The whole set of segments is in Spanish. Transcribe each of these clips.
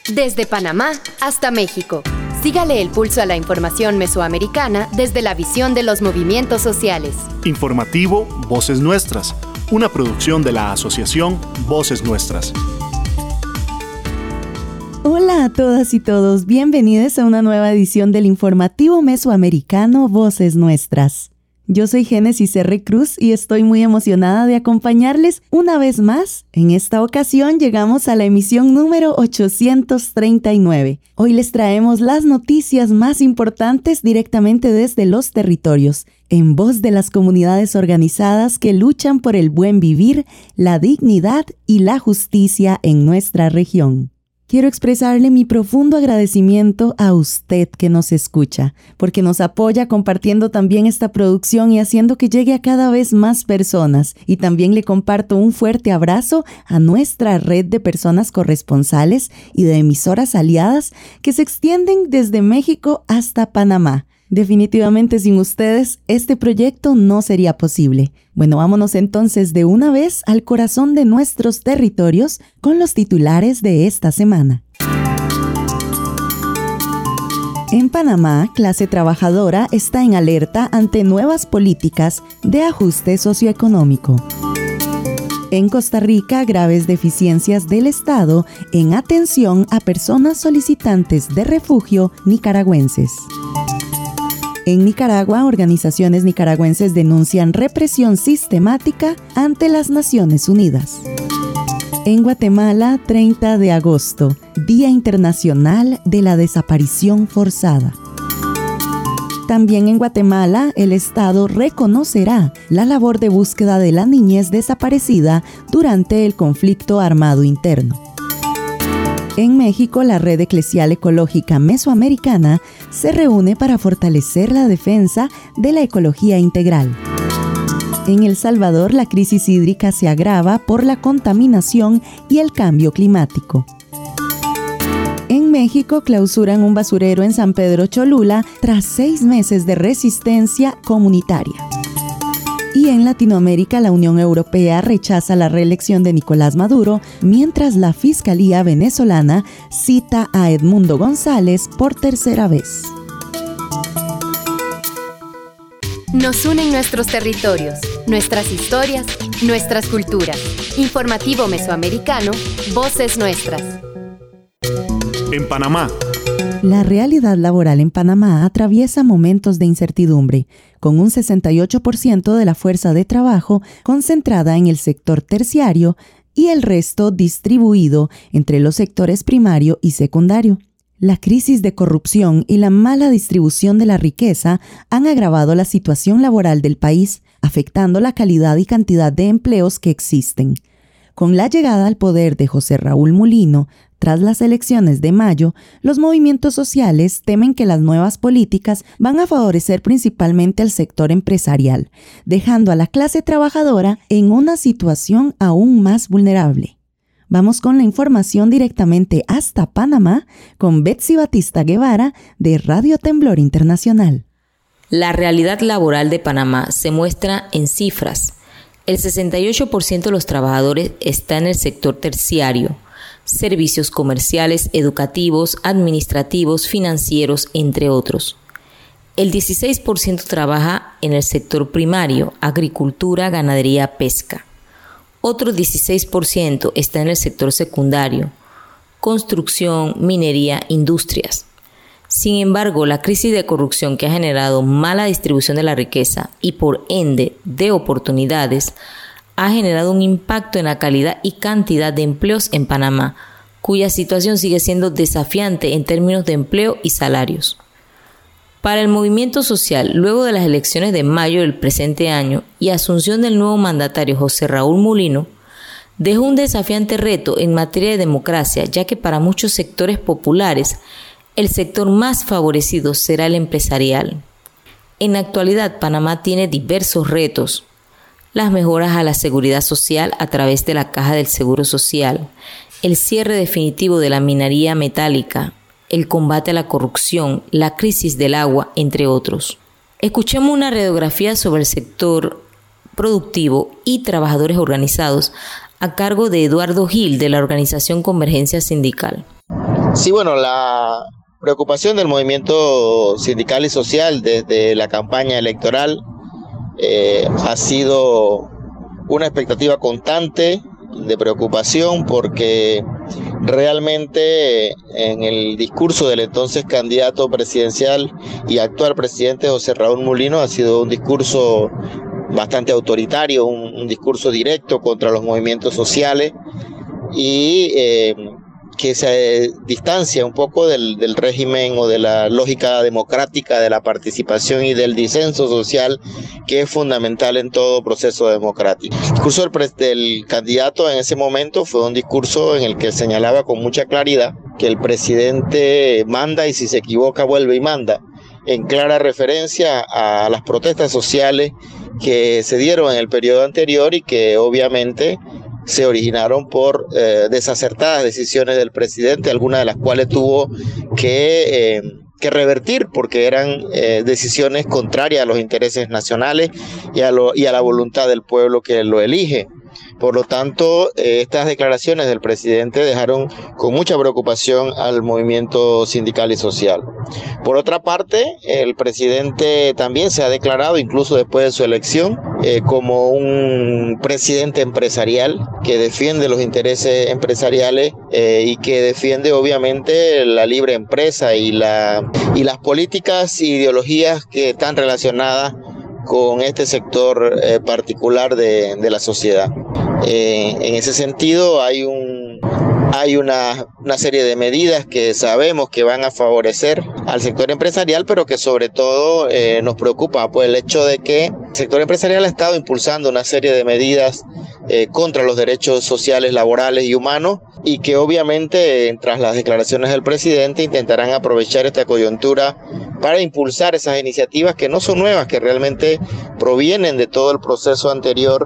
Desde Panamá hasta México. Sígale el pulso a la información mesoamericana desde la visión de los movimientos sociales. Informativo Voces Nuestras, una producción de la Asociación Voces Nuestras. Hola a todas y todos, bienvenidos a una nueva edición del informativo mesoamericano Voces Nuestras. Yo soy Génesis R. Cruz y estoy muy emocionada de acompañarles una vez más. En esta ocasión llegamos a la emisión número 839. Hoy les traemos las noticias más importantes directamente desde los territorios, en voz de las comunidades organizadas que luchan por el buen vivir, la dignidad y la justicia en nuestra región. Quiero expresarle mi profundo agradecimiento a usted que nos escucha, porque nos apoya compartiendo también esta producción y haciendo que llegue a cada vez más personas. Y también le comparto un fuerte abrazo a nuestra red de personas corresponsales y de emisoras aliadas que se extienden desde México hasta Panamá. Definitivamente sin ustedes este proyecto no sería posible. Bueno, vámonos entonces de una vez al corazón de nuestros territorios con los titulares de esta semana. En Panamá, clase trabajadora está en alerta ante nuevas políticas de ajuste socioeconómico. En Costa Rica, graves deficiencias del Estado en atención a personas solicitantes de refugio nicaragüenses. En Nicaragua, organizaciones nicaragüenses denuncian represión sistemática ante las Naciones Unidas. En Guatemala, 30 de agosto, Día Internacional de la Desaparición Forzada. También en Guatemala, el Estado reconocerá la labor de búsqueda de la niñez desaparecida durante el conflicto armado interno. En México, la Red Eclesial Ecológica Mesoamericana se reúne para fortalecer la defensa de la ecología integral. En El Salvador, la crisis hídrica se agrava por la contaminación y el cambio climático. En México, clausuran un basurero en San Pedro Cholula tras 6 meses de resistencia comunitaria. Y en Latinoamérica, la Unión Europea rechaza la reelección de Nicolás Maduro, mientras la Fiscalía venezolana cita a Edmundo González por tercera vez. Nos unen nuestros territorios, nuestras historias, nuestras culturas. Informativo Mesoamericano, Voces Nuestras. En Panamá. La realidad laboral en Panamá atraviesa momentos de incertidumbre, con un 68% de la fuerza de trabajo concentrada en el sector terciario y el resto distribuido entre los sectores primario y secundario. La crisis de corrupción y la mala distribución de la riqueza han agravado la situación laboral del país, afectando la calidad y cantidad de empleos que existen. Con la llegada al poder de José Raúl Mulino, tras las elecciones de mayo, los movimientos sociales temen que las nuevas políticas van a favorecer principalmente al sector empresarial, dejando a la clase trabajadora en una situación aún más vulnerable. Vamos con la información directamente hasta Panamá con Betsy Batista Guevara de Radio Temblor Internacional. La realidad laboral de Panamá se muestra en cifras. El 68% de los trabajadores está en el sector terciario, servicios comerciales, educativos, administrativos, financieros, entre otros. El 16% trabaja en el sector primario, agricultura, ganadería, pesca. Otro 16% está en el sector secundario, construcción, minería, industrias. Sin embargo, la crisis de corrupción que ha generado mala distribución de la riqueza y por ende de oportunidades ha generado un impacto en la calidad y cantidad de empleos en Panamá, cuya situación sigue siendo desafiante en términos de empleo y salarios. Para el movimiento social, luego de las elecciones de mayo del presente año y asunción del nuevo mandatario José Raúl Mulino, dejó un desafiante reto en materia de democracia, ya que para muchos sectores populares, el sector más favorecido será el empresarial. En la actualidad, Panamá tiene diversos retos. Las mejoras a la seguridad social a través de la Caja del Seguro Social, el cierre definitivo de la minería metálica, el combate a la corrupción, la crisis del agua, entre otros. Escuchemos una radiografía sobre el sector productivo y trabajadores organizados a cargo de Eduardo Gil de la organización Convergencia Sindical. Sí, bueno, la preocupación del movimiento sindical y social desde la campaña electoral ha sido una expectativa constante de preocupación, porque realmente en el discurso del entonces candidato presidencial y actual presidente José Raúl Mulino ha sido un discurso bastante autoritario, un discurso directo contra los movimientos sociales y que se distancia un poco del régimen o de la lógica democrática de la participación y del disenso social, que es fundamental en todo proceso democrático. El discurso del candidato en ese momento fue un discurso en el que señalaba con mucha claridad que el presidente manda y si se equivoca vuelve y manda, en clara referencia a las protestas sociales que se dieron en el periodo anterior y que obviamente se originaron por desacertadas decisiones del presidente, algunas de las cuales tuvo que revertir porque eran decisiones contrarias a los intereses nacionales y a la voluntad del pueblo que lo elige. Por lo tanto, estas declaraciones del presidente dejaron con mucha preocupación al movimiento sindical y social. Por otra parte, el presidente también se ha declarado, incluso después de su elección, como un presidente empresarial que defiende los intereses empresariales y que defiende obviamente la libre empresa y las políticas e ideologías que están relacionadas con este sector particular de la sociedad. En ese sentido hay una serie de medidas que sabemos que van a favorecer al sector empresarial, pero que sobre todo nos preocupa por el hecho de que el sector empresarial ha estado impulsando una serie de medidas contra los derechos sociales, laborales y humanos, y que obviamente tras las declaraciones del presidente intentarán aprovechar esta coyuntura para impulsar esas iniciativas que no son nuevas, que realmente provienen de todo el proceso anterior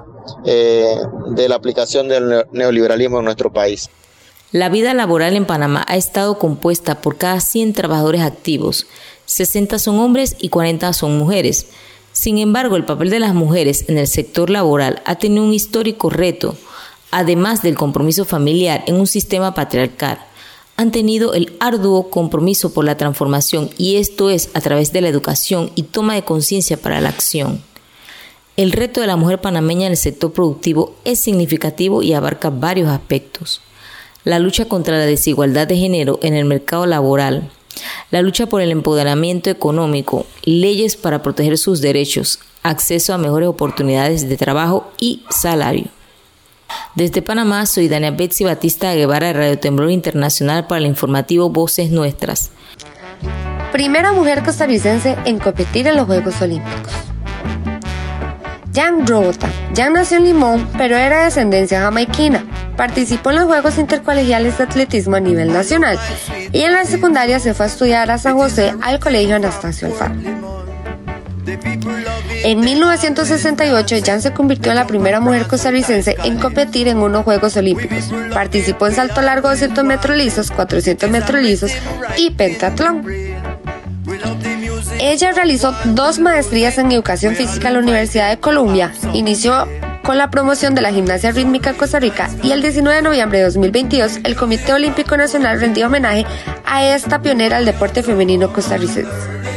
de la aplicación del neoliberalismo en nuestro país. La vida laboral en Panamá ha estado compuesta por cada 100 trabajadores activos, 60 son hombres y 40 son mujeres. Sin embargo, el papel de las mujeres en el sector laboral ha tenido un histórico reto, además del compromiso familiar en un sistema patriarcal. Han tenido el arduo compromiso por la transformación, y esto es a través de la educación y toma de conciencia para la acción. El reto de la mujer panameña en el sector productivo es significativo y abarca varios aspectos. La lucha contra la desigualdad de género en el mercado laboral, la lucha por el empoderamiento económico, leyes para proteger sus derechos, acceso a mejores oportunidades de trabajo y salario. Desde Panamá, soy Dania Betsy Batista Guevara de Radio Temblor Internacional para el informativo Voces Nuestras. Primera mujer costarricense en competir en los Juegos Olímpicos. Jan Robota. Jan nació en Limón, pero era de descendencia jamaiquina. Participó en los Juegos Intercolegiales de Atletismo a nivel nacional y en la secundaria se fue a estudiar a San José al Colegio Anastasio Alfaro. En 1968, Jan se convirtió en la primera mujer costarricense en competir en unos Juegos Olímpicos. Participó en salto largo 200 metros lisos, 400 metros lisos y pentatlón. Ella realizó 2 maestrías en educación física en la Universidad de Columbia, inició con la promoción de la gimnasia rítmica en Costa Rica y el 19 de noviembre de 2022 el Comité Olímpico Nacional rendió homenaje a esta pionera del deporte femenino costarricense.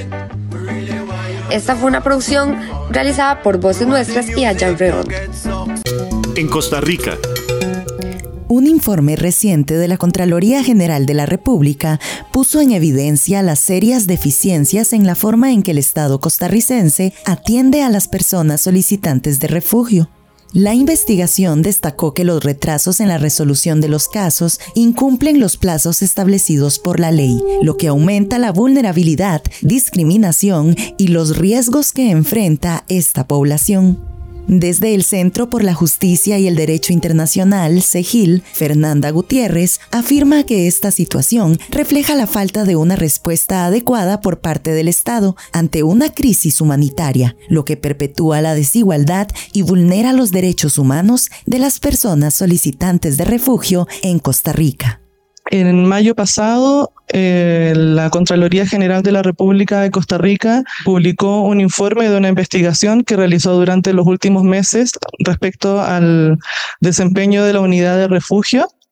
Esta fue una producción realizada por Voces Nuestras y Allan Redondo. En Costa Rica. Un informe reciente de la Contraloría General de la República puso en evidencia las serias deficiencias en la forma en que el Estado costarricense atiende a las personas solicitantes de refugio. La investigación destacó que los retrasos en la resolución de los casos incumplen los plazos establecidos por la ley, lo que aumenta la vulnerabilidad, discriminación y los riesgos que enfrenta esta población. Desde el Centro por la Justicia y el Derecho Internacional, CEGIL, Fernanda Gutiérrez afirma que esta situación refleja la falta de una respuesta adecuada por parte del Estado ante una crisis humanitaria, lo que perpetúa la desigualdad y vulnera los derechos humanos de las personas solicitantes de refugio en Costa Rica. En mayo pasado, la Contraloría General de la República de Costa Rica publicó un informe de una investigación que realizó durante los últimos meses respecto al desempeño de la unidad de refugio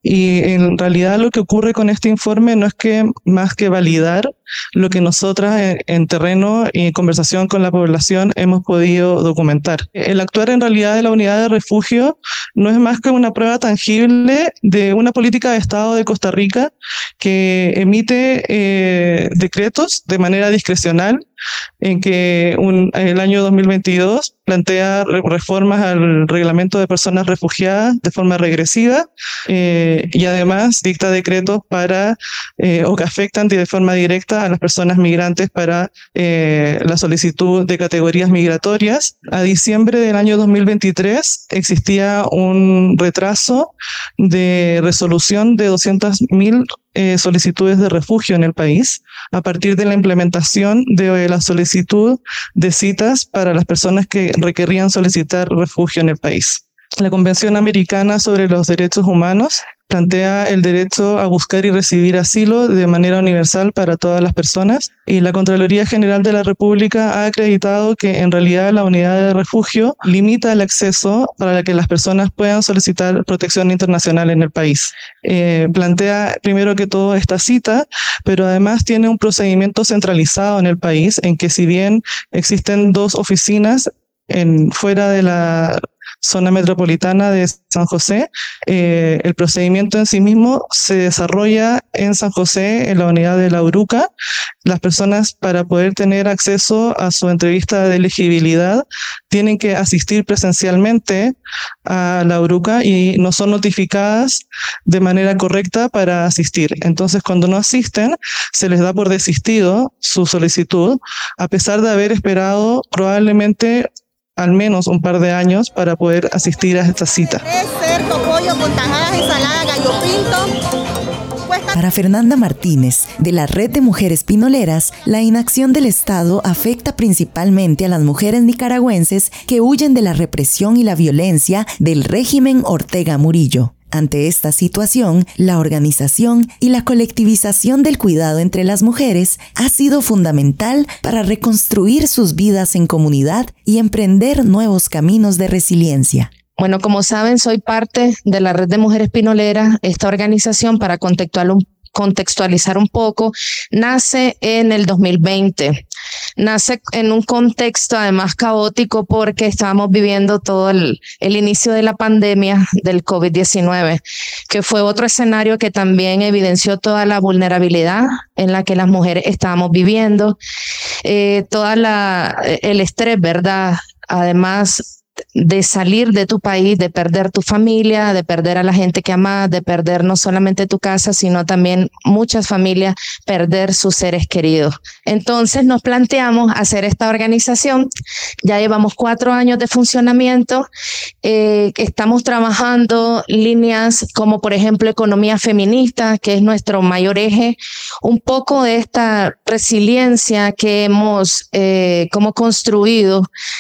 Y en realidad lo que ocurre con este informe no es que más que validar lo que nosotras en terreno y en conversación con la población hemos podido documentar. El actuar en realidad de la unidad de refugio no es más que una prueba tangible de una política de Estado de Costa Rica que emite decretos de manera discrecional, en que el año 2022 plantea reformas al reglamento de personas refugiadas de forma regresiva y además dicta decretos para o que afectan de forma directa a las personas migrantes para la solicitud de categorías migratorias. A diciembre del año 2023 existía un retraso de resolución de 200.000 solicitudes de refugio en el país a partir de la implementación de la solicitud de citas para las personas que requerían solicitar refugio en el país. La Convención Americana sobre los Derechos Humanos plantea el derecho a buscar y recibir asilo de manera universal para todas las personas, y la Contraloría General de la República ha acreditado que en realidad la unidad de refugio limita el acceso para que las personas puedan solicitar protección internacional en el país. Plantea primero que todo esta cita, pero además tiene un procedimiento centralizado en el país, en que si bien existen 2 oficinas fuera de la zona metropolitana de San José, el procedimiento en sí mismo se desarrolla en San José, en la unidad de la URUCA. Las personas, para poder tener acceso a su entrevista de elegibilidad, tienen que asistir presencialmente a la URUCA y no son notificadas de manera correcta para asistir. Entonces, cuando no asisten, se les da por desistido su solicitud, a pesar de haber esperado probablemente al menos un par de años para poder asistir a esta cita. Para Fernanda Martínez, de la Red de Mujeres Pinoleras, la inacción del Estado afecta principalmente a las mujeres nicaragüenses que huyen de la represión y la violencia del régimen Ortega Murillo. Ante esta situación, la organización y la colectivización del cuidado entre las mujeres ha sido fundamental para reconstruir sus vidas en comunidad y emprender nuevos caminos de resiliencia. Bueno, como saben, soy parte de la Red de Mujeres Pinoleras. Esta organización, para contextualizar un poco, nace en el 2020. Nace en un contexto además caótico porque estábamos viviendo todo el inicio de la pandemia del COVID-19, que fue otro escenario que también evidenció toda la vulnerabilidad en la que las mujeres estábamos viviendo, el estrés, ¿verdad? Además de salir de tu país, de perder tu familia, de perder a la gente que amas, de perder no solamente tu casa, sino también muchas familias, perder sus seres queridos. Entonces nos planteamos hacer esta organización. Ya llevamos 4 años de funcionamiento. Estamos trabajando líneas como, por ejemplo, economía feminista, que es nuestro mayor eje. Un poco de esta resiliencia que hemos como construido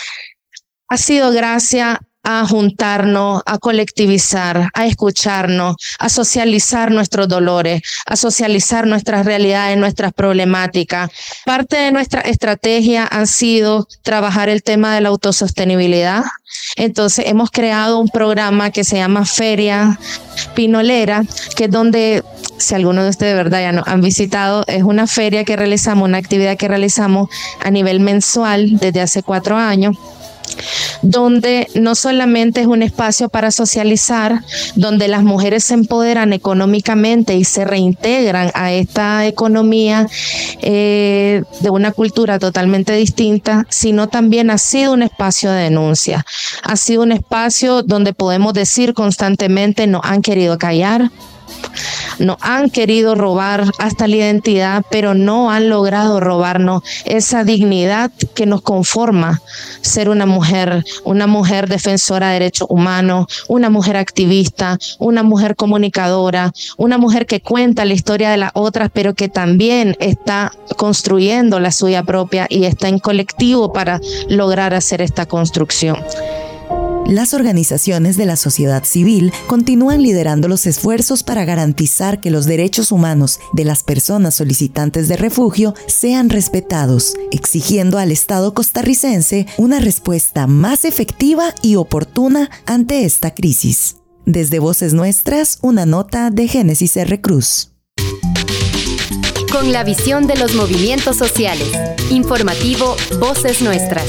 ha sido gracias a juntarnos, a colectivizar, a escucharnos, a socializar nuestros dolores, a socializar nuestras realidades, nuestras problemáticas. Parte de nuestra estrategia ha sido trabajar el tema de la autosostenibilidad. Entonces hemos creado un programa que se llama Feria Pinolera, que es donde, si alguno de ustedes de verdad ya nos han visitado, es una feria que realizamos, una actividad que realizamos a nivel mensual desde hace 4 años, donde no solamente es un espacio para socializar, donde las mujeres se empoderan económicamente y se reintegran a esta economía de una cultura totalmente distinta, sino también ha sido un espacio de denuncia. Ha sido un espacio donde podemos decir constantemente: nos han querido callar, nos han querido robar hasta la identidad, pero no han logrado robarnos esa dignidad que nos conforma ser una mujer defensora de derechos humanos, una mujer activista, una mujer comunicadora, una mujer que cuenta la historia de las otras, pero que también está construyendo la suya propia y está en colectivo para lograr hacer esta construcción. Las organizaciones de la sociedad civil continúan liderando los esfuerzos para garantizar que los derechos humanos de las personas solicitantes de refugio sean respetados, exigiendo al Estado costarricense una respuesta más efectiva y oportuna ante esta crisis. Desde Voces Nuestras, una nota de Génesis R. Cruz. Con la visión de los movimientos sociales. Informativo Voces Nuestras.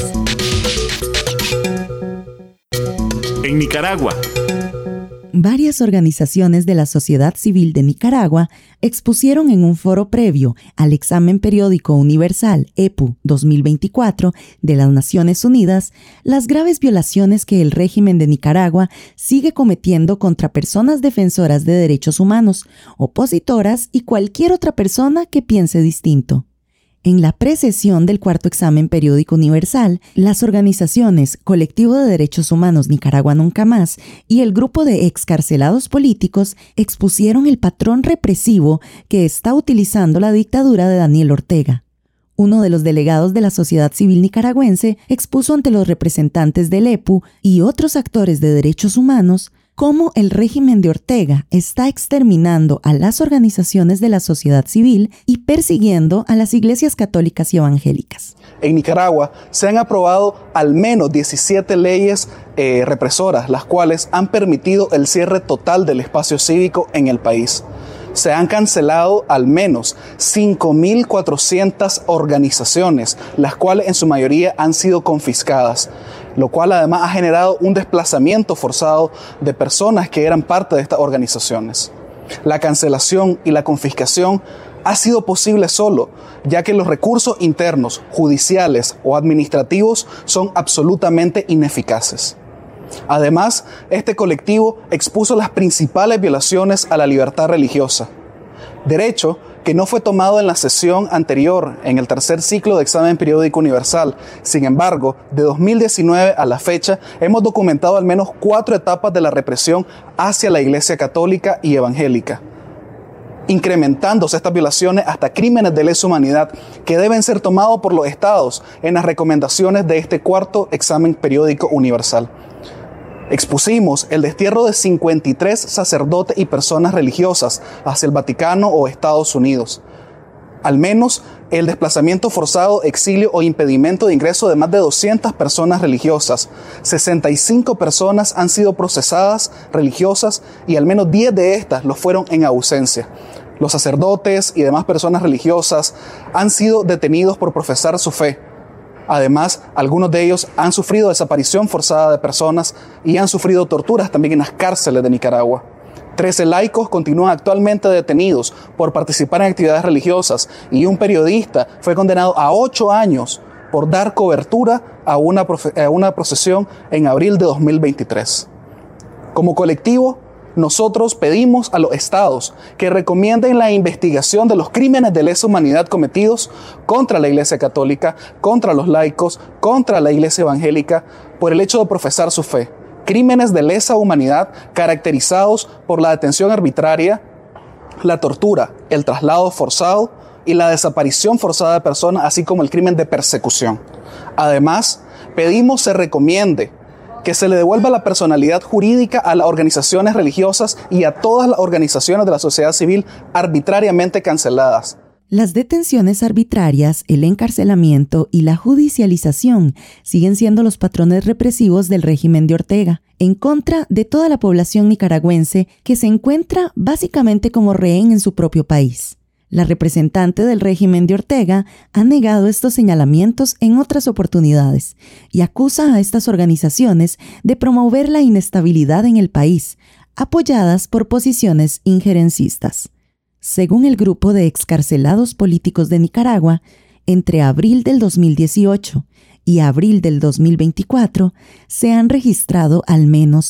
En Nicaragua. Varias organizaciones de la sociedad civil de Nicaragua expusieron en un foro previo al Examen Periódico Universal EPU 2024 de las Naciones Unidas las graves violaciones que el régimen de Nicaragua sigue cometiendo contra personas defensoras de derechos humanos, opositoras y cualquier otra persona que piense distinto. En la precesión del cuarto examen periódico universal, las organizaciones Colectivo de Derechos Humanos Nicaragua Nunca Más y el grupo de excarcelados políticos expusieron el patrón represivo que está utilizando la dictadura de Daniel Ortega. Uno de los delegados de la sociedad civil nicaragüense expuso ante los representantes del EPU y otros actores de derechos humanos cómo el régimen de Ortega está exterminando a las organizaciones de la sociedad civil y persiguiendo a las iglesias católicas y evangélicas. En Nicaragua se han aprobado al menos 17 leyes represoras, las cuales han permitido el cierre total del espacio cívico en el país. Se han cancelado al menos 5.400 organizaciones, las cuales en su mayoría han sido confiscadas, lo cual además ha generado un desplazamiento forzado de personas que eran parte de estas organizaciones. La cancelación y la confiscación ha sido posible solo, ya que los recursos internos, judiciales o administrativos son absolutamente ineficaces. Además, este colectivo expuso las principales violaciones a la libertad religiosa, derecho que no fue tomado en la sesión anterior, en el tercer ciclo de examen periódico universal. Sin embargo, de 2019 a la fecha, hemos documentado al menos 4 etapas de la represión hacia la Iglesia católica y evangélica, incrementándose estas violaciones hasta crímenes de lesa humanidad que deben ser tomados por los estados en las recomendaciones de este cuarto examen periódico universal. Expusimos el destierro de 53 sacerdotes y personas religiosas hacia el Vaticano o Estados Unidos. Al menos el desplazamiento forzado, exilio o impedimento de ingreso de más de 200 personas religiosas. 65 personas han sido procesadas religiosas y al menos 10 de estas lo fueron en ausencia. Los sacerdotes y demás personas religiosas han sido detenidos por profesar su fe. Además, algunos de ellos han sufrido desaparición forzada de personas y han sufrido torturas también en las cárceles de Nicaragua. 13 laicos continúan actualmente detenidos por participar en actividades religiosas y un periodista fue condenado a 8 años por dar cobertura a una procesión en abril de 2023. Como colectivo, nosotros pedimos a los estados que recomienden la investigación de los crímenes de lesa humanidad cometidos contra la Iglesia católica, contra los laicos, contra la Iglesia evangélica, por el hecho de profesar su fe. Crímenes de lesa humanidad caracterizados por la detención arbitraria, la tortura, el traslado forzado y la desaparición forzada de personas, así como el crimen de persecución. Además, pedimos se recomiende que se le devuelva la personalidad jurídica a las organizaciones religiosas y a todas las organizaciones de la sociedad civil arbitrariamente canceladas. Las detenciones arbitrarias, el encarcelamiento y la judicialización siguen siendo los patrones represivos del régimen de Ortega, en contra de toda la población nicaragüense que se encuentra básicamente como rehén en su propio país. La representante del régimen de Ortega ha negado estos señalamientos en otras oportunidades y acusa a estas organizaciones de promover la inestabilidad en el país, apoyadas por posiciones injerencistas. Según el grupo de excarcelados políticos de Nicaragua, entre abril del 2018 y abril del 2024 se han registrado al menos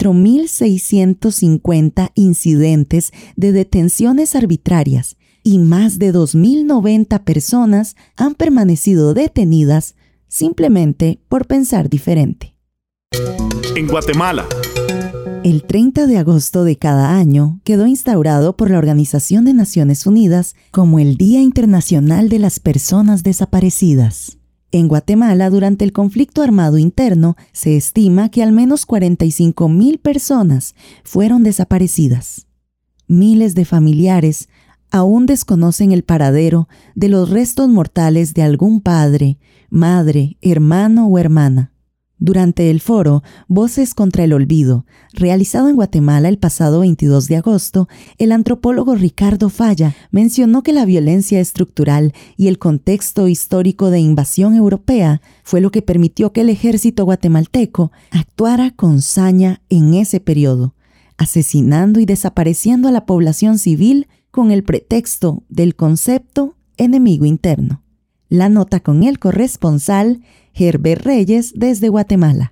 4.650 incidentes de detenciones arbitrarias y más de 2.090 personas han permanecido detenidas simplemente por pensar diferente. En Guatemala. El 30 de agosto de cada año quedó instaurado por la Organización de Naciones Unidas como el Día Internacional de las Personas Desaparecidas. En Guatemala, durante el conflicto armado interno, se estima que al menos 45.000 personas fueron desaparecidas. Miles de familiares aún desconocen el paradero de los restos mortales de algún padre, madre, hermano o hermana. Durante el foro Voces contra el Olvido, realizado en Guatemala el pasado 22 de agosto, el antropólogo Ricardo Falla mencionó que la violencia estructural y el contexto histórico de invasión europea fue lo que permitió que el ejército guatemalteco actuara con saña en ese periodo, asesinando y desapareciendo a la población civil con el pretexto del concepto enemigo interno. La nota con el corresponsal Herbert Reyes desde Guatemala.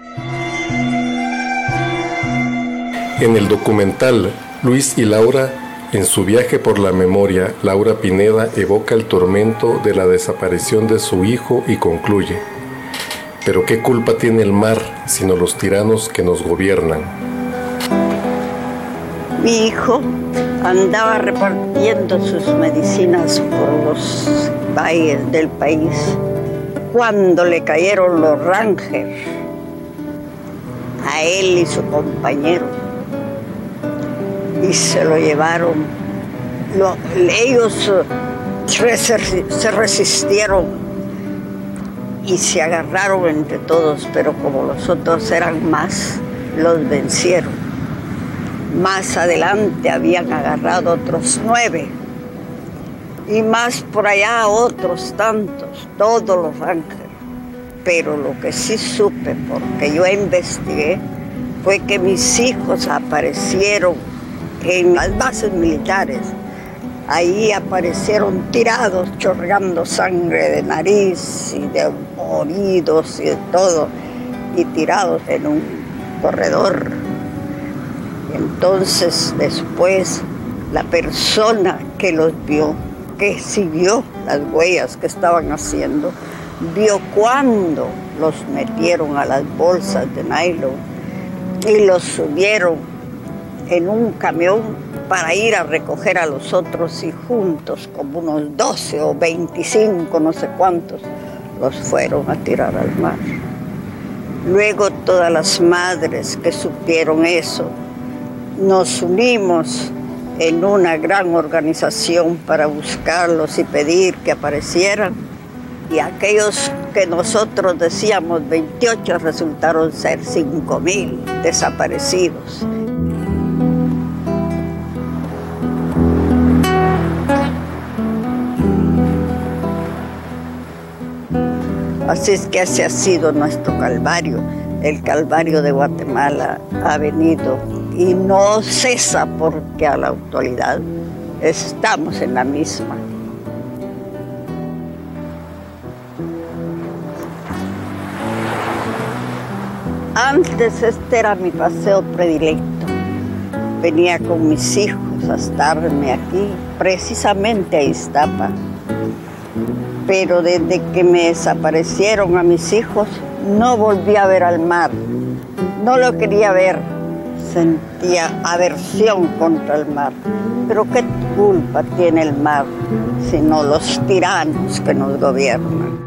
En el documental Luis y Laura, en su viaje por la memoria, Laura Pineda evoca el tormento de la desaparición de su hijo y concluye: ¿pero qué culpa tiene el mar sino los tiranos que nos gobiernan? Mi hijo andaba repartiendo sus medicinas por los valles del país cuando le cayeron los Rangers a él y su compañero y se lo llevaron. Ellos se resistieron y se agarraron entre todos, pero como los otros eran más, los vencieron. Más adelante habían agarrado otros 9 y más por allá otros tantos, todos los Rangers. Pero lo que sí supe, porque yo investigué, fue que mis hijos aparecieron en las bases militares. Ahí aparecieron tirados, chorreando sangre de nariz y de oídos y de todo, y tirados en un corredor. Entonces después la persona que los vio, que siguió las huellas que estaban haciendo, vio cuando los metieron a las bolsas de nylon y los subieron en un camión para ir a recoger a los otros, y juntos, como unos 12 o 25, no sé cuántos, los fueron a tirar al mar. Luego todas las madres que supieron eso, nos unimos en una gran organización para buscarlos y pedir que aparecieran. Y aquellos que nosotros decíamos 28 resultaron ser 5,000 desaparecidos. Así es que ese ha sido nuestro calvario. El calvario de Guatemala ha venido y no cesa, porque a la actualidad estamos en la misma. Antes este era mi paseo predilecto. Venía con mis hijos a estarme aquí, precisamente a Iztapa. Pero desde que me desaparecieron a mis hijos, no volví a ver al mar. No lo quería ver. Sentía aversión contra el mar. Pero ¿qué culpa tiene el mar sino los tiranos que nos gobiernan?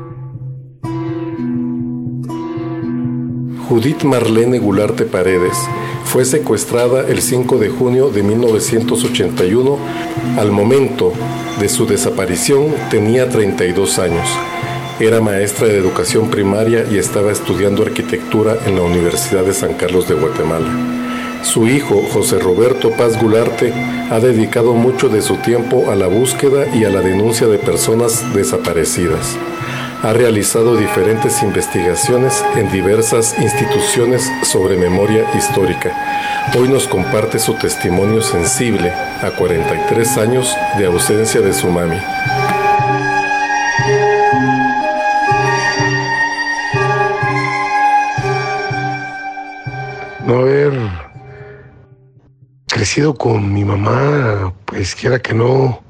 Judith Marlene Gularte Paredes fue secuestrada el 5 de junio de 1981. Al momento de su desaparición tenía 32 años. Era maestra de educación primaria y estaba estudiando arquitectura en la Universidad de San Carlos de Guatemala. Su hijo, José Roberto Paz Gularte, ha dedicado mucho de su tiempo a la búsqueda y a la denuncia de personas desaparecidas. Ha realizado diferentes investigaciones en diversas instituciones sobre memoria histórica. Hoy nos comparte su testimonio sensible a 43 años de ausencia de su mami. No haber crecido con mi mamá, pues quiera que no,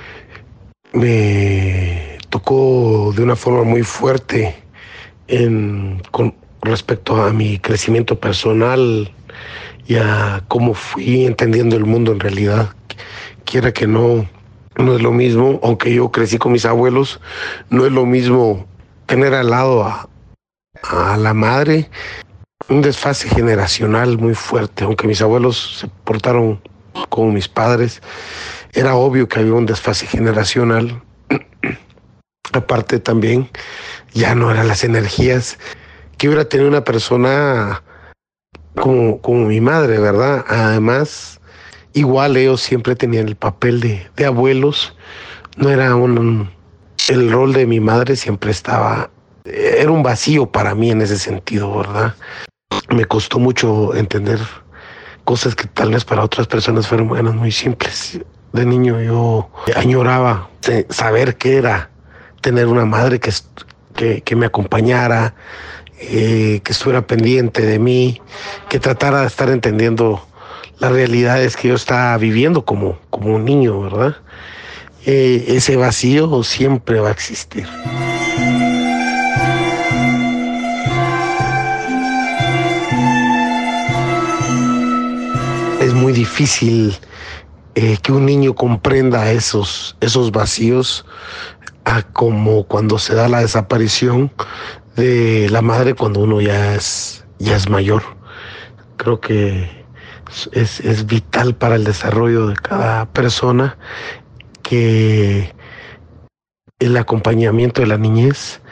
me tocó de una forma muy fuerte con respecto a mi crecimiento personal y a cómo fui entendiendo el mundo en realidad. Quiera que no es lo mismo, aunque yo crecí con mis abuelos, no es lo mismo tener al lado a la madre. Un desfase generacional muy fuerte, aunque mis abuelos se portaron como mis padres, era obvio que había un desfase generacional. Aparte también, ya no eran las energías que hubiera tenido una persona como mi madre, ¿verdad? Además, igual ellos siempre tenían el papel de abuelos. No era el rol de mi madre siempre era un vacío para mí en ese sentido, ¿verdad? Me costó mucho entender cosas que tal vez para otras personas eran muy simples. De niño yo añoraba saber qué era tener una madre que me acompañara, que estuviera pendiente de mí, que tratara de estar entendiendo las realidades que yo estaba viviendo como un niño, ¿verdad? Ese vacío siempre va a existir. Es muy difícil que un niño comprenda esos vacíos, como cuando se da la desaparición de la madre cuando uno ya es mayor. Creo que es vital para el desarrollo de cada persona que el acompañamiento de la niñez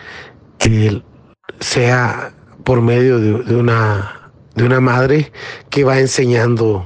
sea por medio de una madre que va enseñando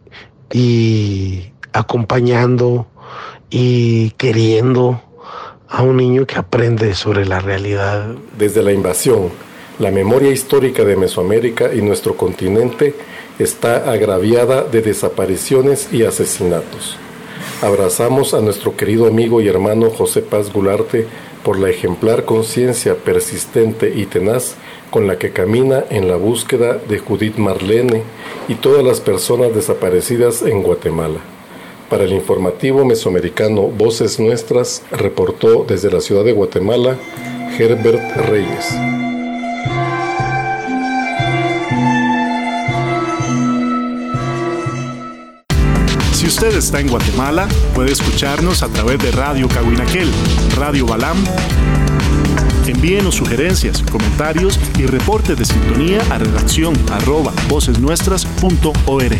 y acompañando y queriendo a un niño que aprende sobre la realidad. Desde la invasión, la memoria histórica de Mesoamérica y nuestro continente está agraviada de desapariciones y asesinatos. Abrazamos a nuestro querido amigo y hermano José Paz Gularte por la ejemplar conciencia persistente y tenaz con la que camina en la búsqueda de Judith Marlene y todas las personas desaparecidas en Guatemala. Para el informativo mesoamericano Voces Nuestras, reportó desde la ciudad de Guatemala Herbert Reyes. Si usted está en Guatemala, puede escucharnos a través de Radio Cahuinaquel, Radio Balam. Envíenos sugerencias, comentarios y reportes de sintonía a redacción@vocesnuestras.org.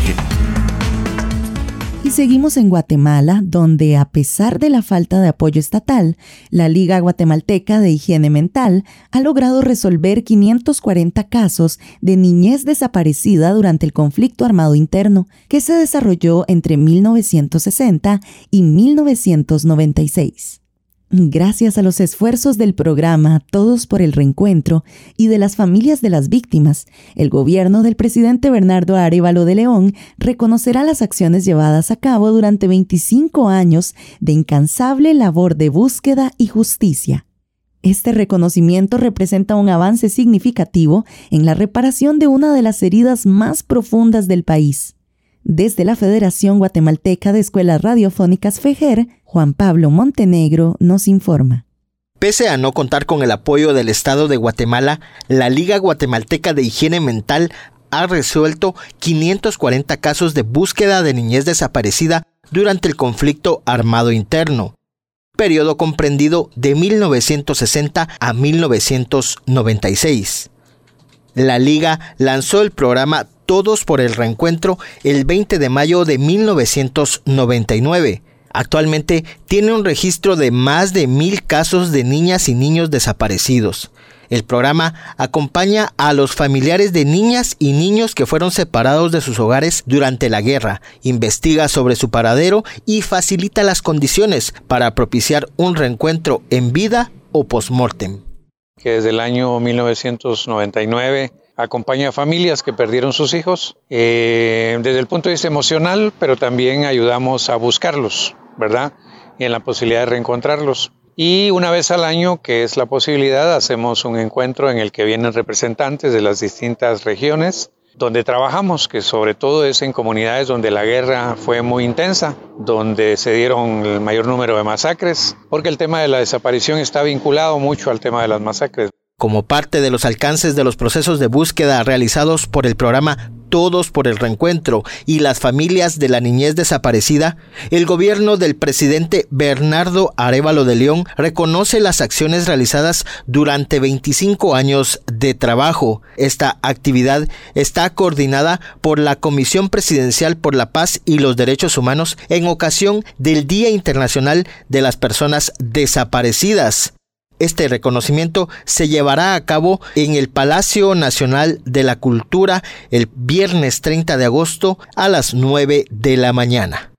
Y seguimos en Guatemala, donde a pesar de la falta de apoyo estatal, la Liga Guatemalteca de Higiene Mental ha logrado resolver 540 casos de niñez desaparecida durante el conflicto armado interno que se desarrolló entre 1960 y 1996. Gracias a los esfuerzos del programa Todos por el Reencuentro y de las familias de las víctimas, el gobierno del presidente Bernardo Arévalo de León reconocerá las acciones llevadas a cabo durante 25 años de incansable labor de búsqueda y justicia. Este reconocimiento representa un avance significativo en la reparación de una de las heridas más profundas del país. Desde la Federación Guatemalteca de Escuelas Radiofónicas FEGER, Juan Pablo Montenegro nos informa. Pese a no contar con el apoyo del Estado de Guatemala, la Liga Guatemalteca de Higiene Mental ha resuelto 540 casos de búsqueda de niñez desaparecida durante el conflicto armado interno, periodo comprendido de 1960 a 1996. La Liga lanzó el programa Todos por el Reencuentro el 20 de mayo de 1999. Actualmente tiene un registro de más de 1,000 casos de niñas y niños desaparecidos. El programa acompaña a los familiares de niñas y niños que fueron separados de sus hogares durante la guerra, investiga sobre su paradero y facilita las condiciones para propiciar un reencuentro en vida o post-mortem. Que desde el año 1999 acompaña a familias que perdieron sus hijos desde el punto de vista emocional, pero también ayudamos a buscarlos, ¿verdad? Y en la posibilidad de reencontrarlos. Y una vez al año, que es la posibilidad, hacemos un encuentro en el que vienen representantes de las distintas regiones donde trabajamos, que sobre todo es en comunidades donde la guerra fue muy intensa, donde se dieron el mayor número de masacres, porque el tema de la desaparición está vinculado mucho al tema de las masacres. Como parte de los alcances de los procesos de búsqueda realizados por el programa Todos por el Reencuentro y las familias de la niñez desaparecida, el gobierno del presidente Bernardo Arévalo de León reconoce las acciones realizadas durante 25 años de trabajo. Esta actividad está coordinada por la Comisión Presidencial por la Paz y los Derechos Humanos en ocasión del Día Internacional de las Personas Desaparecidas. Este reconocimiento se llevará a cabo en el Palacio Nacional de la Cultura el viernes 30 de agosto a las 9 de la mañana.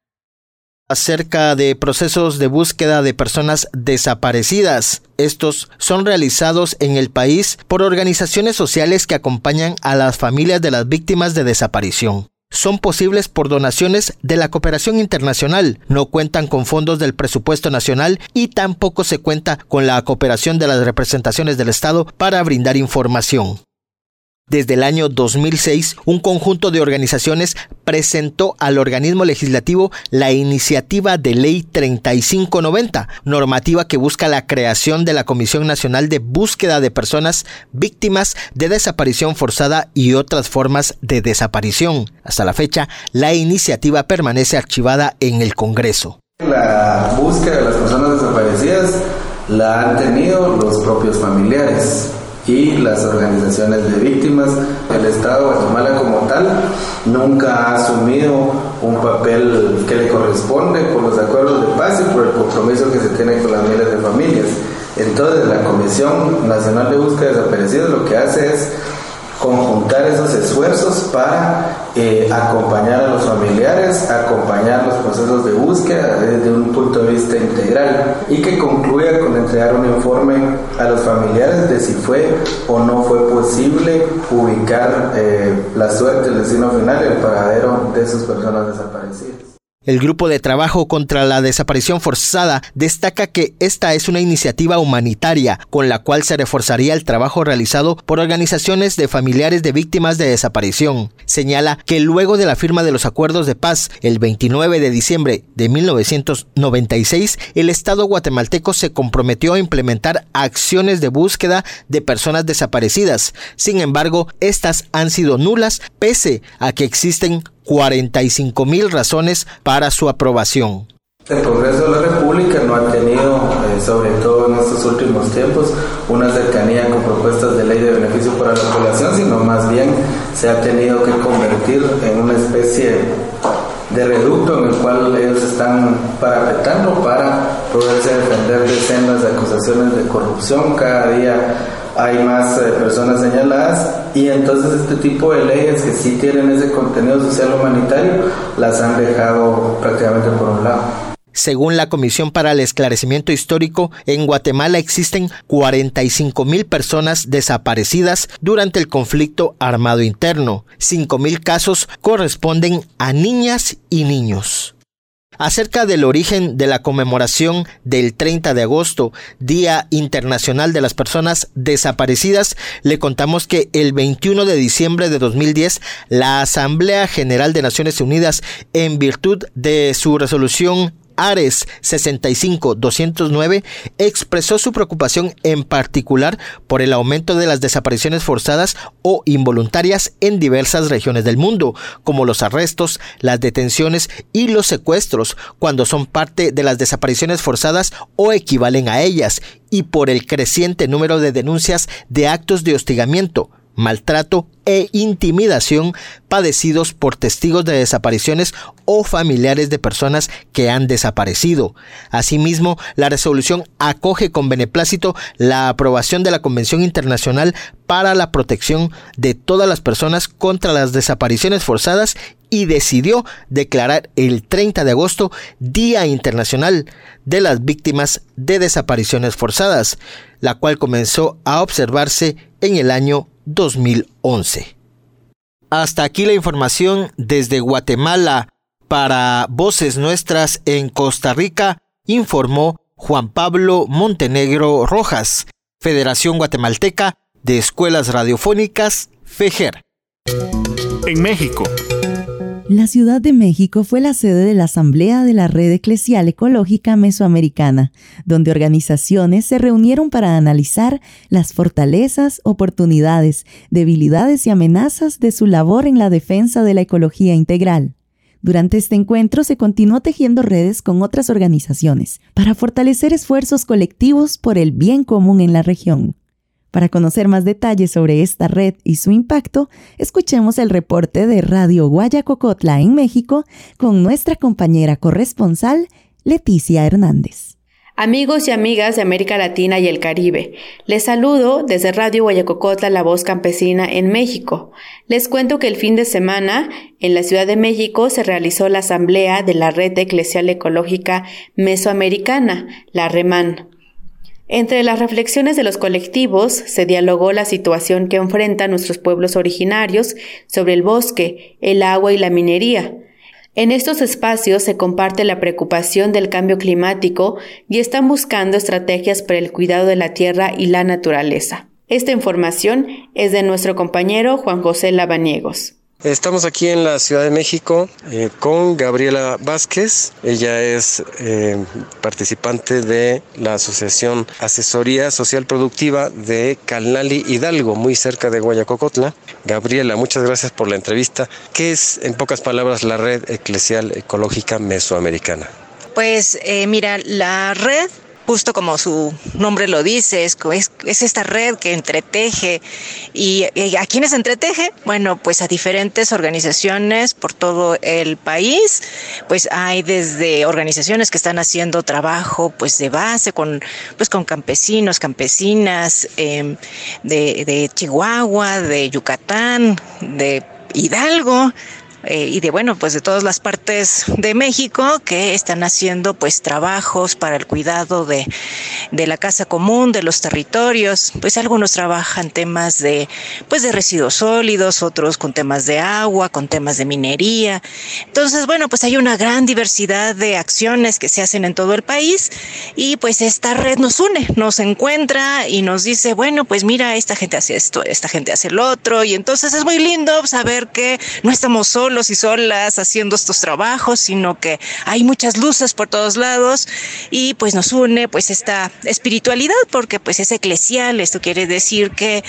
Acerca de procesos de búsqueda de personas desaparecidas. Estos son realizados en el país por organizaciones sociales que acompañan a las familias de las víctimas de desaparición. Son posibles por donaciones de la cooperación internacional, no cuentan con fondos del presupuesto nacional y tampoco se cuenta con la cooperación de las representaciones del Estado para brindar información. Desde el año 2006, un conjunto de organizaciones presentó al organismo legislativo la iniciativa de Ley 3590, normativa que busca la creación de la Comisión Nacional de Búsqueda de Personas Víctimas de Desaparición Forzada y otras formas de desaparición. Hasta la fecha, la iniciativa permanece archivada en el Congreso. La búsqueda de las personas desaparecidas la han tenido los propios familiares y las organizaciones de víctimas. El Estado de Guatemala como tal nunca ha asumido un papel que le corresponde por los acuerdos de paz y por el compromiso que se tiene con las miles de familias. Entonces la Comisión Nacional de Búsqueda de Desaparecidos lo que hace es conjuntar esos esfuerzos para acompañar a los familiares, acompañar los procesos de búsqueda desde un punto de vista integral y que concluya con entregar un informe a los familiares de si fue o no fue posible ubicar la suerte, el destino final, el paradero de esas personas desaparecidas. El Grupo de Trabajo contra la Desaparición Forzada destaca que esta es una iniciativa humanitaria con la cual se reforzaría el trabajo realizado por organizaciones de familiares de víctimas de desaparición. Señala que luego de la firma de los acuerdos de paz el 29 de diciembre de 1996, el Estado guatemalteco se comprometió a implementar acciones de búsqueda de personas desaparecidas. Sin embargo, estas han sido nulas pese a que existen 45,000 razones para su aprobación. El Congreso de la República no ha tenido, sobre todo en estos últimos tiempos, una cercanía con propuestas de ley de beneficio para la población, sino más bien se ha tenido que convertir en una especie de reducto en el cual ellos están parapetando para poderse defender de sendas de acusaciones de corrupción. Cada día hay más personas señaladas y entonces este tipo de leyes que sí tienen ese contenido social humanitario las han dejado prácticamente por un lado. Según la Comisión para el Esclarecimiento Histórico, en Guatemala existen 45,000 personas desaparecidas durante el conflicto armado interno. 5,000 casos corresponden a niñas y niños. Acerca del origen de la conmemoración del 30 de agosto, Día Internacional de las Personas Desaparecidas, le contamos que el 21 de diciembre de 2010, la Asamblea General de Naciones Unidas, en virtud de su resolución Ares 65-209, expresó su preocupación en particular por el aumento de las desapariciones forzadas o involuntarias en diversas regiones del mundo, como los arrestos, las detenciones y los secuestros, cuando son parte de las desapariciones forzadas o equivalen a ellas, y por el creciente número de denuncias de actos de hostigamiento, maltrato e intimidación padecidos por testigos de desapariciones o familiares de personas que han desaparecido. Asimismo, la resolución acoge con beneplácito la aprobación de la Convención Internacional para la Protección de todas las personas contra las desapariciones forzadas y decidió declarar el 30 de agosto Día Internacional de las Víctimas de Desapariciones Forzadas, la cual comenzó a observarse en el año 2011. Hasta aquí la información desde Guatemala. Para Voces Nuestras en Costa Rica, informó Juan Pablo Montenegro Rojas, Federación Guatemalteca de Escuelas Radiofónicas, FEGER. En México. La Ciudad de México fue la sede de la Asamblea de la Red Eclesial Ecológica Mesoamericana, donde organizaciones se reunieron para analizar las fortalezas, oportunidades, debilidades y amenazas de su labor en la defensa de la ecología integral. Durante este encuentro se continuó tejiendo redes con otras organizaciones para fortalecer esfuerzos colectivos por el bien común en la región. Para conocer más detalles sobre esta red y su impacto, escuchemos el reporte de Radio Guayacocotla en México con nuestra compañera corresponsal Leticia Hernández. Amigos y amigas de América Latina y el Caribe, les saludo desde Radio Guayacocotla, La Voz Campesina en México. Les cuento que el fin de semana en la Ciudad de México se realizó la asamblea de la Red Eclesial Ecológica Mesoamericana, la REMAN. Entre las reflexiones de los colectivos se dialogó la situación que enfrentan nuestros pueblos originarios sobre el bosque, el agua y la minería. En estos espacios se comparte la preocupación del cambio climático y están buscando estrategias para el cuidado de la tierra y la naturaleza. Esta información es de nuestro compañero Juan José Labaniegos. Estamos aquí en la Ciudad de México con Gabriela Vázquez. Ella es participante de la Asociación Asesoría Social Productiva de Calnali Hidalgo, muy cerca de Guayacocotla. Gabriela, muchas gracias por la entrevista. ¿Qué es, en pocas palabras, la Red Eclesial Ecológica Mesoamericana? Pues mira, la red, justo como su nombre lo dice, es esta red que entreteje. ¿Y a quiénes entreteje? Bueno, pues a diferentes organizaciones por todo el país. Pues hay desde organizaciones que están haciendo trabajo pues de base con campesinos, campesinas de Chihuahua, de Yucatán, de Hidalgo, y de todas las partes de México que están haciendo pues trabajos para el cuidado de la casa común, de los territorios. Pues algunos trabajan temas de residuos sólidos, otros con temas de agua, con temas de minería. Entonces, pues hay una gran diversidad de acciones que se hacen en todo el país y pues esta red nos une, nos encuentra y nos dice, pues mira, esta gente hace esto, esta gente hace lo otro, y entonces es muy lindo saber que no estamos solos y solas haciendo estos trabajos, sino que hay muchas luces por todos lados y pues nos une pues esta espiritualidad, porque pues es eclesial. Esto quiere decir que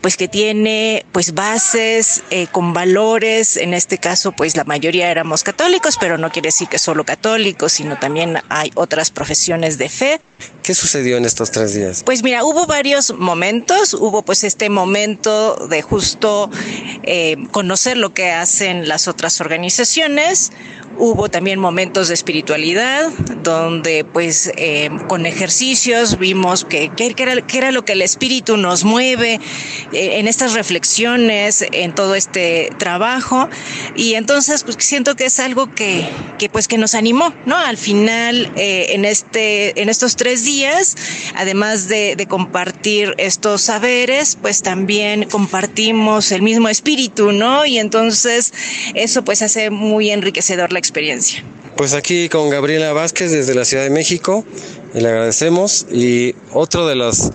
tiene pues bases con valores. En este caso pues la mayoría éramos católicos, pero no quiere decir que solo católicos, sino también hay otras profesiones de fe. ¿Qué sucedió en estos 3 días? Pues mira, hubo varios momentos. Hubo pues este momento de justo conocer lo que hacen las otras organizaciones. Hubo también momentos de espiritualidad donde pues con ejercicios vimos que era lo que el espíritu nos mueve en estas reflexiones, en todo este trabajo, y entonces pues siento que es algo que nos animó, ¿no? Al final en estos 3 días, además de compartir estos saberes, pues también compartimos el mismo espíritu, ¿no? Y entonces eso pues hace muy enriquecedor la experiencia. Pues aquí con Gabriela Vázquez desde la Ciudad de México, y le agradecemos. Y otro de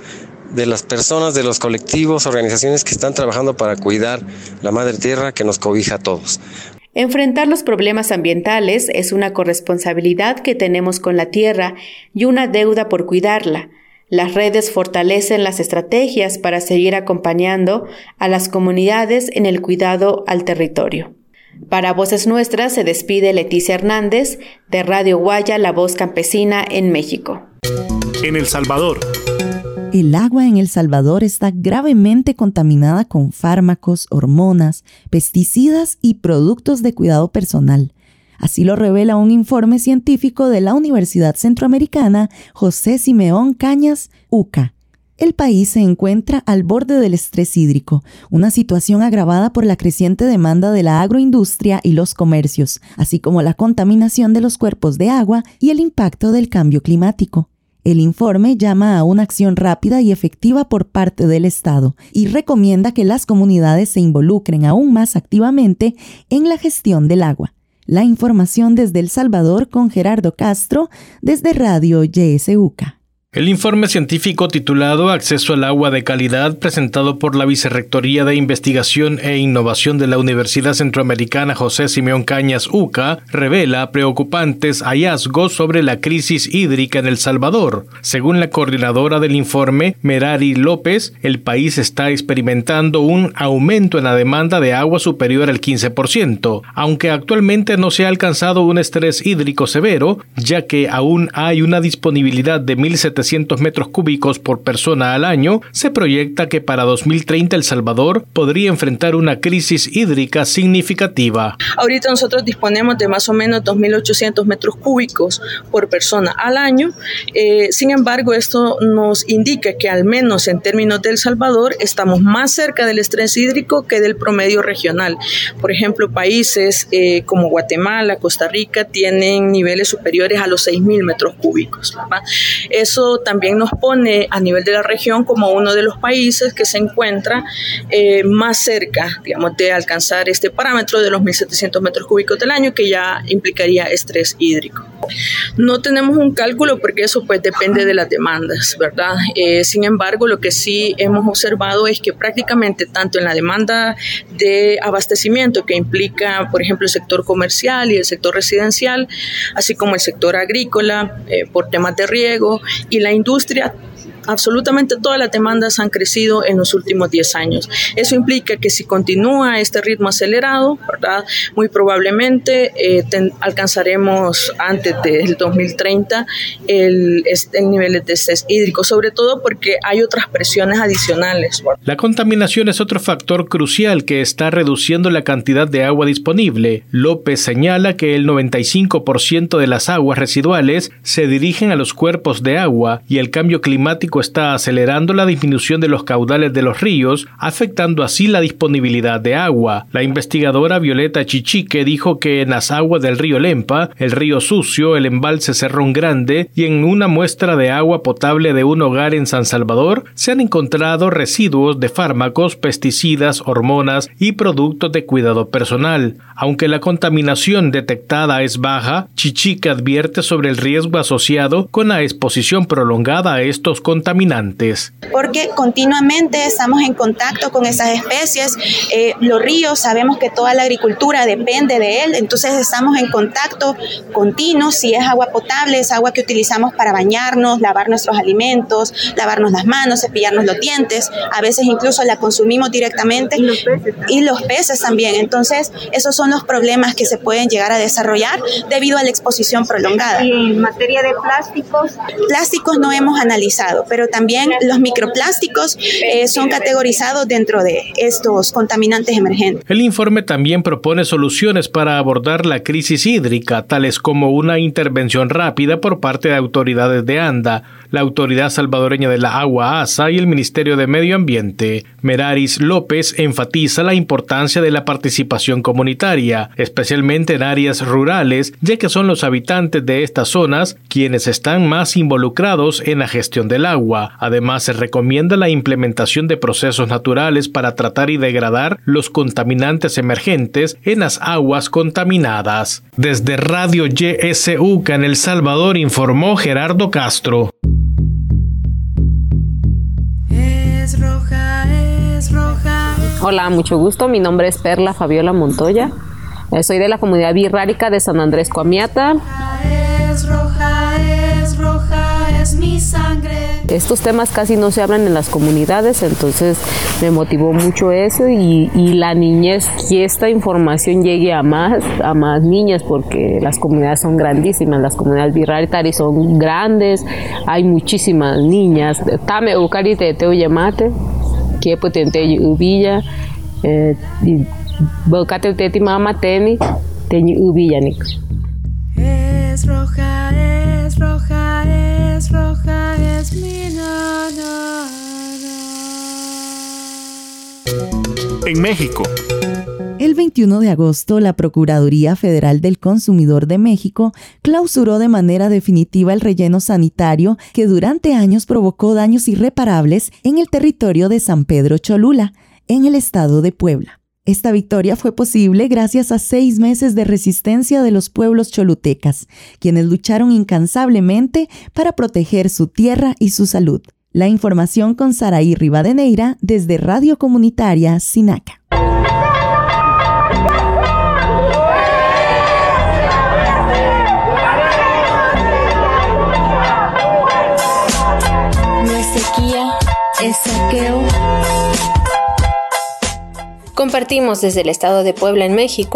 las personas, de los colectivos, organizaciones que están trabajando para cuidar la madre tierra que nos cobija a todos. Enfrentar los problemas ambientales es una corresponsabilidad que tenemos con la tierra y una deuda por cuidarla. Las redes fortalecen las estrategias para seguir acompañando a las comunidades en el cuidado al territorio. Para Voces Nuestras se despide Leticia Hernández de Radio Guaya, La Voz Campesina en México. En El Salvador. El agua en El Salvador está gravemente contaminada con fármacos, hormonas, pesticidas y productos de cuidado personal. Así lo revela un informe científico de la Universidad Centroamericana José Simeón Cañas, UCA. El país se encuentra al borde del estrés hídrico, una situación agravada por la creciente demanda de la agroindustria y los comercios, así como la contaminación de los cuerpos de agua y el impacto del cambio climático. El informe llama a una acción rápida y efectiva por parte del Estado y recomienda que las comunidades se involucren aún más activamente en la gestión del agua. La información desde El Salvador con Gerardo Castro, desde Radio YSUCA. El informe científico titulado Acceso al agua de calidad, presentado por la Vicerrectoría de Investigación e Innovación de la Universidad Centroamericana José Simeón Cañas UCA, revela preocupantes hallazgos sobre la crisis hídrica en El Salvador. Según la coordinadora del informe, Merari López, el país está experimentando un aumento en la demanda de agua superior al 15%, aunque actualmente no se ha alcanzado un estrés hídrico severo, ya que aún hay una disponibilidad de 1.700 1.700 metros cúbicos por persona al año, se proyecta que para 2030 El Salvador podría enfrentar una crisis hídrica significativa. Ahorita nosotros disponemos de más o menos 2.800 metros cúbicos por persona al año. Sin embargo, esto nos indica que al menos en términos de El Salvador estamos más cerca del estrés hídrico que del promedio regional. Por ejemplo, países como Guatemala, Costa Rica tienen niveles superiores a los 6.000 metros cúbicos, ¿verdad? Eso también nos pone a nivel de la región como uno de los países que se encuentra más cerca, digamos, de alcanzar este parámetro de los 1.700 metros cúbicos del año, que ya implicaría estrés hídrico. No tenemos un cálculo porque eso pues depende de las demandas, ¿verdad? Sin embargo, lo que sí hemos observado es que prácticamente tanto en la demanda de abastecimiento, que implica, por ejemplo, el sector comercial y el sector residencial, así como el sector agrícola, por temas de riego, y la industria, absolutamente todas las demandas han crecido en los últimos 10 años. Eso implica que si continúa este ritmo acelerado, ¿verdad?, muy probablemente alcanzaremos antes del 2030 el nivel de estrés hídrico, sobre todo porque hay otras presiones adicionales. La contaminación es otro factor crucial que está reduciendo la cantidad de agua disponible. López señala que el 95% de las aguas residuales se dirigen a los cuerpos de agua y el cambio climático está acelerando la disminución de los caudales de los ríos, afectando así la disponibilidad de agua. La investigadora Violeta Chichique dijo que en las aguas del río Lempa, el río Sucio, el embalse Cerrón Grande y en una muestra de agua potable de un hogar en San Salvador se han encontrado residuos de fármacos, pesticidas, hormonas y productos de cuidado personal. Aunque la contaminación detectada es baja, Chichique advierte sobre el riesgo asociado con la exposición prolongada a estos contaminantes. Porque continuamente estamos en contacto con esas especies. Los ríos, sabemos que toda la agricultura depende de él, entonces estamos en contacto continuo. Si es agua potable, es agua que utilizamos para bañarnos, lavar nuestros alimentos, lavarnos las manos, cepillarnos los dientes. A veces incluso la consumimos directamente. Y los peces también. Entonces, esos son los problemas que se pueden llegar a desarrollar debido a la exposición prolongada. Y en materia de plásticos. Plásticos no hemos analizado, pero también los microplásticos son categorizados dentro de estos contaminantes emergentes. El informe también propone soluciones para abordar la crisis hídrica, tales como una intervención rápida por parte de autoridades de ANDA, la Autoridad Salvadoreña de la Agua ASA y el Ministerio de Medio Ambiente. Meraris López enfatiza la importancia de la participación comunitaria, especialmente en áreas rurales, ya que son los habitantes de estas zonas quienes están más involucrados en la gestión del agua. Además, se recomienda la implementación de procesos naturales para tratar y degradar los contaminantes emergentes en las aguas contaminadas. Desde Radio YSUCA en El Salvador informó Gerardo Castro. Es roja, es roja. Hola, mucho gusto. Mi nombre es Perla Fabiola Montoya. Soy de la comunidad birrárica de San Andrés Coamiata. Es roja, es mi sangre. Estos temas casi no se hablan en las comunidades, entonces me motivó mucho eso y la niñez, que esta información llegue a más niñas, porque las comunidades son grandísimas, las comunidades birráritas son grandes, hay muchísimas niñas. Tame ukari te yamate, que potente ubilla, bocate te mama teni, teñi ubilla nik. Es roja, es roja, es roja, es mi nana. En México. El 21 de agosto, la Procuraduría Federal del Consumidor de México clausuró de manera definitiva el relleno sanitario que durante años provocó daños irreparables en el territorio de San Pedro Cholula, en el estado de Puebla. Esta victoria fue posible gracias a 6 meses de resistencia de los pueblos cholutecas, quienes lucharon incansablemente para proteger su tierra y su salud. La información con Saraí Rivadeneira desde Radio Comunitaria Sinaca. No es sequía, es saqueo. Compartimos desde el estado de Puebla en México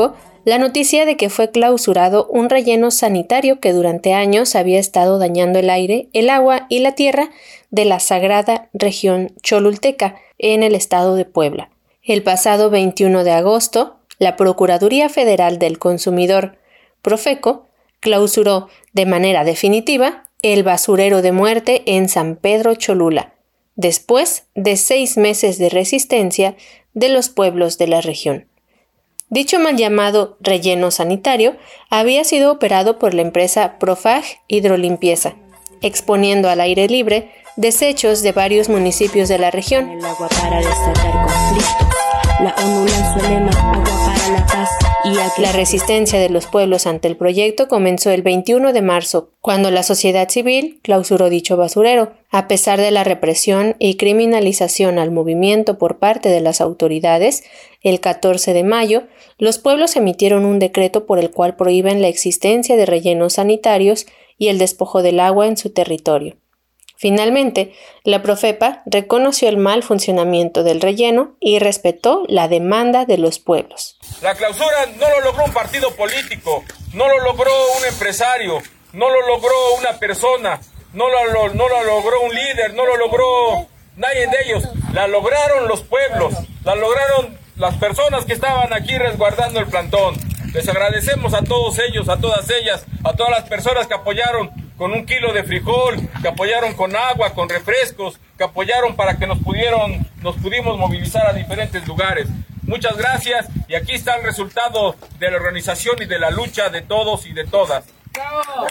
la noticia de que fue clausurado un relleno sanitario que durante años había estado dañando el aire, el agua y la tierra de la sagrada región cholulteca en el estado de Puebla. El pasado 21 de agosto, la Procuraduría Federal del Consumidor, Profeco, clausuró de manera definitiva el basurero de muerte en San Pedro Cholula, después de 6 meses de resistencia de los pueblos de la región. Dicho mal llamado relleno sanitario había sido operado por la empresa Profag Hidrolimpieza, exponiendo al aire libre desechos de varios municipios de la región. El agua para desatar conflictos. La ONU lanzó el lema Agua para la paz. La resistencia de los pueblos ante el proyecto comenzó el 21 de marzo, cuando la sociedad civil clausuró dicho basurero. A pesar de la represión y criminalización al movimiento por parte de las autoridades, el 14 de mayo, los pueblos emitieron un decreto por el cual prohíben la existencia de rellenos sanitarios y el despojo del agua en su territorio. Finalmente, la Profepa reconoció el mal funcionamiento del relleno y respetó la demanda de los pueblos. La clausura no lo logró un partido político, no lo logró un empresario, no lo logró una persona, no lo logró un líder, no lo logró nadie de ellos. La lograron los pueblos, la lograron las personas que estaban aquí resguardando el plantón. Les agradecemos a todos ellos, a todas ellas, a todas las personas que apoyaron con 1 kilo de frijol, que apoyaron con agua, con refrescos, que apoyaron para que nos pudimos movilizar a diferentes lugares. Muchas gracias, y aquí está el resultado de la organización y de la lucha de todos y de todas. ¡Bravo!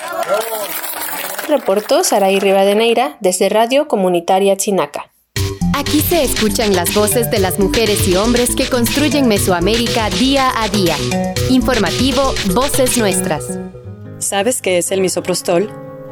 Reportó Saray Rivadeneira desde Radio Comunitaria Chinaca. Aquí se escuchan las voces de las mujeres y hombres que construyen Mesoamérica día a día. Informativo Voces Nuestras. ¿Sabes qué es el misoprostol?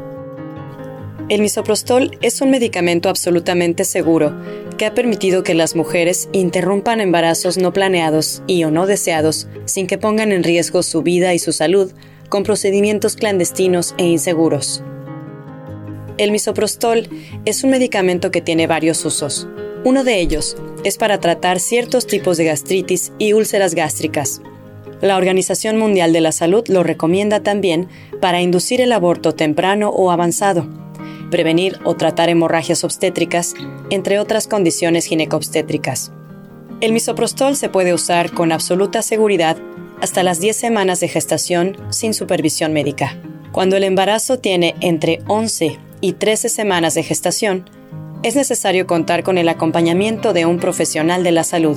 El misoprostol es un medicamento absolutamente seguro que ha permitido que las mujeres interrumpan embarazos no planeados y o no deseados sin que pongan en riesgo su vida y su salud con procedimientos clandestinos e inseguros. El misoprostol es un medicamento que tiene varios usos. Uno de ellos es para tratar ciertos tipos de gastritis y úlceras gástricas. La Organización Mundial de la Salud lo recomienda también para inducir el aborto temprano o avanzado, prevenir o tratar hemorragias obstétricas, entre otras condiciones ginecobstétricas. El misoprostol se puede usar con absoluta seguridad hasta las 10 semanas de gestación sin supervisión médica. Cuando el embarazo tiene entre 11 y 13 semanas de gestación, es necesario contar con el acompañamiento de un profesional de la salud.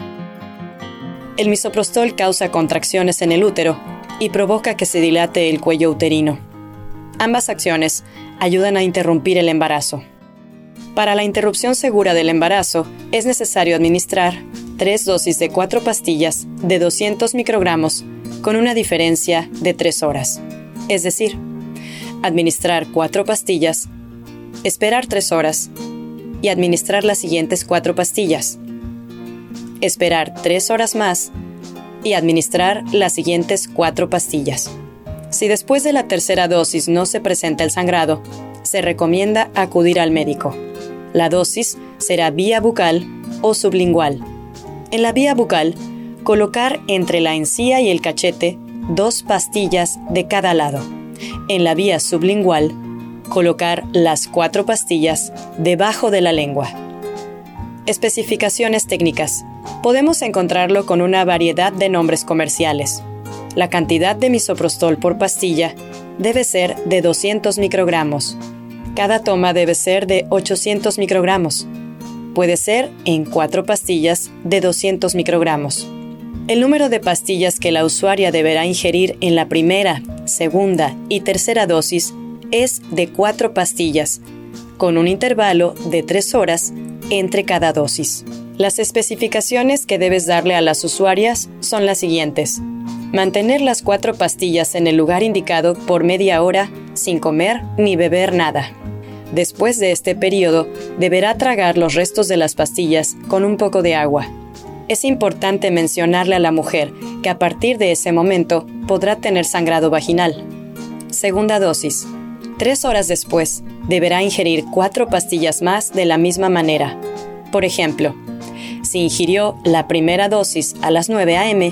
El misoprostol causa contracciones en el útero y provoca que se dilate el cuello uterino. Ambas acciones ayudan a interrumpir el embarazo. Para la interrupción segura del embarazo, es necesario administrar 3 dosis de 4 pastillas de 200 microgramos con una diferencia de 3 horas. Es decir, administrar 4 pastillas, esperar 3 horas y administrar las siguientes 4 pastillas. Esperar 3 horas más y administrar las siguientes 4 pastillas. Si después de la tercera dosis no se presenta el sangrado, se recomienda acudir al médico. La dosis será vía bucal o sublingual. En la vía bucal, colocar entre la encía y el cachete 2 pastillas de cada lado. En la vía sublingual, colocar las 4 pastillas debajo de la lengua. Especificaciones técnicas. Podemos encontrarlo con una variedad de nombres comerciales. La cantidad de misoprostol por pastilla debe ser de 200 microgramos. Cada toma debe ser de 800 microgramos. Puede ser en 4 pastillas de 200 microgramos. El número de pastillas que la usuaria deberá ingerir en la primera, segunda y tercera dosis es de 4 pastillas, con un intervalo de 3 horas entre cada dosis. Las especificaciones que debes darle a las usuarias son las siguientes. Mantener las 4 pastillas en el lugar indicado por media hora sin comer ni beber nada. Después de este periodo, deberá tragar los restos de las pastillas con un poco de agua. Es importante mencionarle a la mujer que a partir de ese momento podrá tener sangrado vaginal. Segunda dosis. 3 horas después, deberá ingerir 4 pastillas más de la misma manera. Por ejemplo, si ingirió la primera dosis a las 9 a.m.,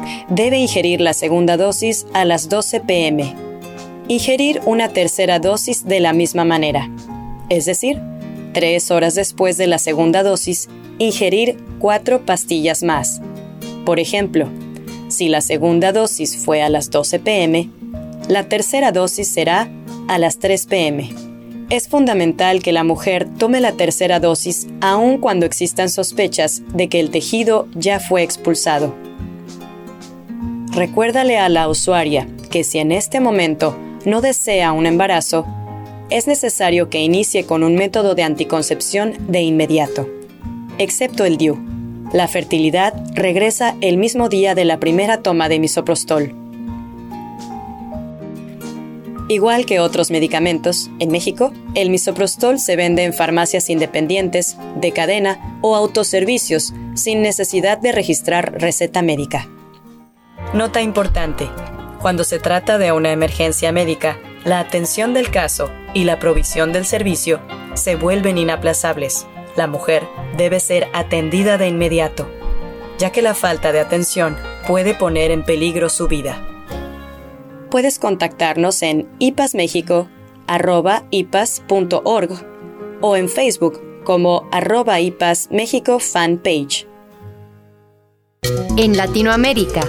debe ingerir la segunda dosis a las 12 p.m. Ingerir una tercera dosis de la misma manera, es decir, 3 horas después de la segunda dosis, ingerir 4 pastillas más. Por ejemplo, si la segunda dosis fue a las 12 p.m., la tercera dosis será a las 3 p.m. Es fundamental que la mujer tome la tercera dosis aun cuando existan sospechas de que el tejido ya fue expulsado. Recuérdale a la usuaria que si en este momento no desea un embarazo, es necesario que inicie con un método de anticoncepción de inmediato. Excepto el DIU, la fertilidad regresa el mismo día de la primera toma de misoprostol. Igual que otros medicamentos, en México, el misoprostol se vende en farmacias independientes, de cadena o autoservicios, sin necesidad de registrar receta médica. Nota importante: cuando se trata de una emergencia médica, la atención del caso y la provisión del servicio se vuelven inaplazables. La mujer debe ser atendida de inmediato, ya que la falta de atención puede poner en peligro su vida. Puedes contactarnos en ipasmexico@ipas.org o en Facebook como @ipasmexico fanpage. En Latinoamérica,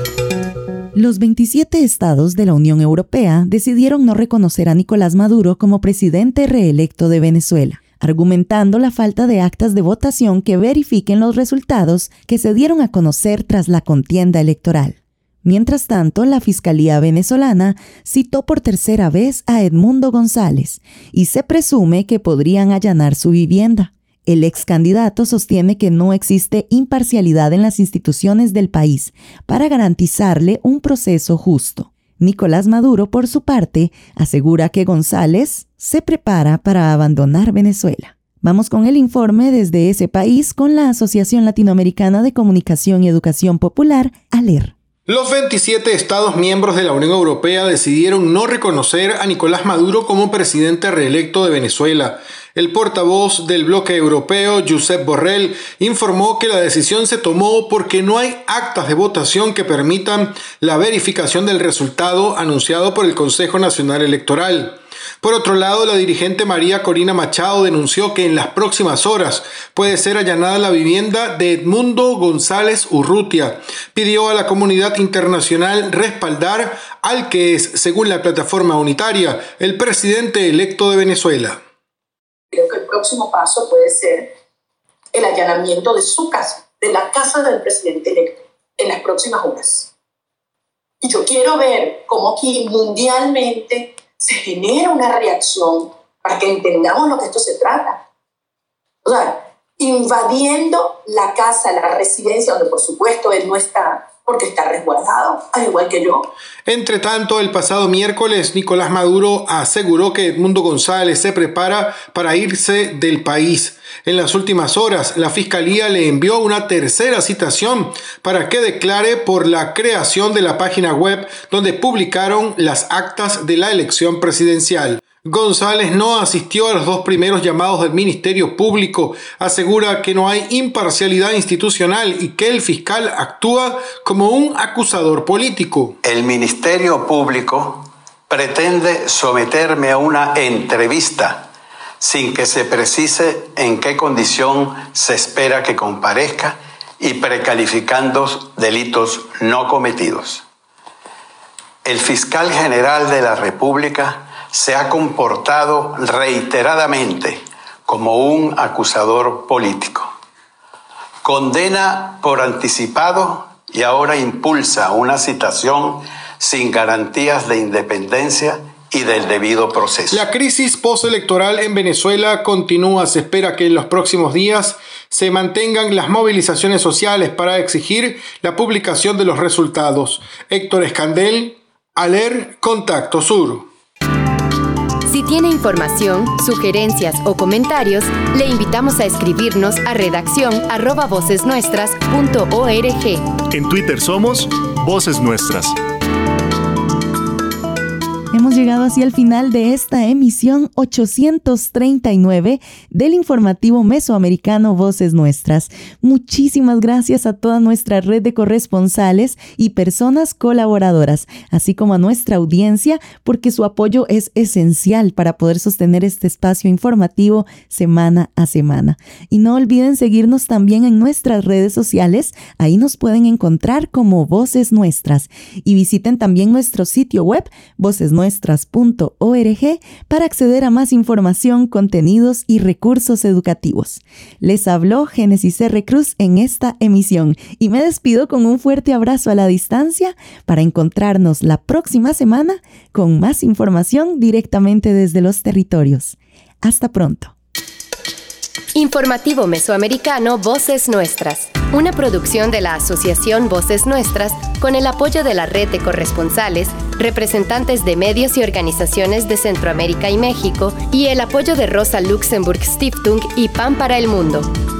los 27 estados de la Unión Europea decidieron no reconocer a Nicolás Maduro como presidente reelecto de Venezuela, argumentando la falta de actas de votación que verifiquen los resultados que se dieron a conocer tras la contienda electoral. Mientras tanto, la Fiscalía venezolana citó por tercera vez a Edmundo González y se presume que podrían allanar su vivienda. El ex candidato sostiene que no existe imparcialidad en las instituciones del país para garantizarle un proceso justo. Nicolás Maduro, por su parte, asegura que González se prepara para abandonar Venezuela. Vamos con el informe desde ese país con la Asociación Latinoamericana de Comunicación y Educación Popular, ALER. Los 27 Estados miembros de la Unión Europea decidieron no reconocer a Nicolás Maduro como presidente reelecto de Venezuela. El portavoz del bloque europeo, Josep Borrell, informó que la decisión se tomó porque no hay actas de votación que permitan la verificación del resultado anunciado por el Consejo Nacional Electoral. Por otro lado, la dirigente María Corina Machado denunció que en las próximas horas puede ser allanada la vivienda de Edmundo González Urrutia. Pidió a la comunidad internacional respaldar al que es, según la plataforma unitaria, el presidente electo de Venezuela. Creo que el próximo paso puede ser el allanamiento de su casa, de la casa del presidente electo, en las próximas horas. Y yo quiero ver cómo aquí mundialmente se genera una reacción para que entendamos lo que esto se trata. O sea, invadiendo la casa, la residencia, donde por supuesto él no está, porque está resguardado, al igual que yo. Entre tanto, el pasado miércoles, Nicolás Maduro aseguró que Edmundo González se prepara para irse del país. En las últimas horas, la Fiscalía le envió una tercera citación para que declare por la creación de la página web donde publicaron las actas de la elección presidencial. González no asistió a los 2 primeros llamados del Ministerio Público. Asegura que no hay imparcialidad institucional y que el fiscal actúa como un acusador político. El Ministerio Público pretende someterme a una entrevista sin que se precise en qué condición se espera que comparezca y precalificando delitos no cometidos. El fiscal general de la República se ha comportado reiteradamente como un acusador político. Condena por anticipado y ahora impulsa una citación sin garantías de independencia y del debido proceso. La crisis postelectoral en Venezuela continúa. Se espera que en los próximos días se mantengan las movilizaciones sociales para exigir la publicación de los resultados. Héctor Escandel, ALER, Contacto Sur. Si tiene información, sugerencias o comentarios, le invitamos a escribirnos a redacción@vocesnuestras.org. En Twitter somos Voces Nuestras. Hemos llegado así al final de esta emisión 839 del informativo mesoamericano Voces Nuestras. Muchísimas gracias a toda nuestra red de corresponsales y personas colaboradoras, así como a nuestra audiencia, porque su apoyo es esencial para poder sostener este espacio informativo semana a semana. Y no olviden seguirnos también en nuestras redes sociales, ahí nos pueden encontrar como Voces Nuestras. Y visiten también nuestro sitio web vocesnuestras.org para acceder a más información, contenidos y recursos educativos. Les habló Génesis R. Cruz en esta emisión y me despido con un fuerte abrazo a la distancia para encontrarnos la próxima semana con más información directamente desde los territorios. Hasta pronto. Informativo Mesoamericano Voces Nuestras, una producción de la Asociación Voces Nuestras con el apoyo de la red de corresponsales, representantes de medios y organizaciones de Centroamérica y México y el apoyo de Rosa Luxemburg Stiftung y Pan para el Mundo.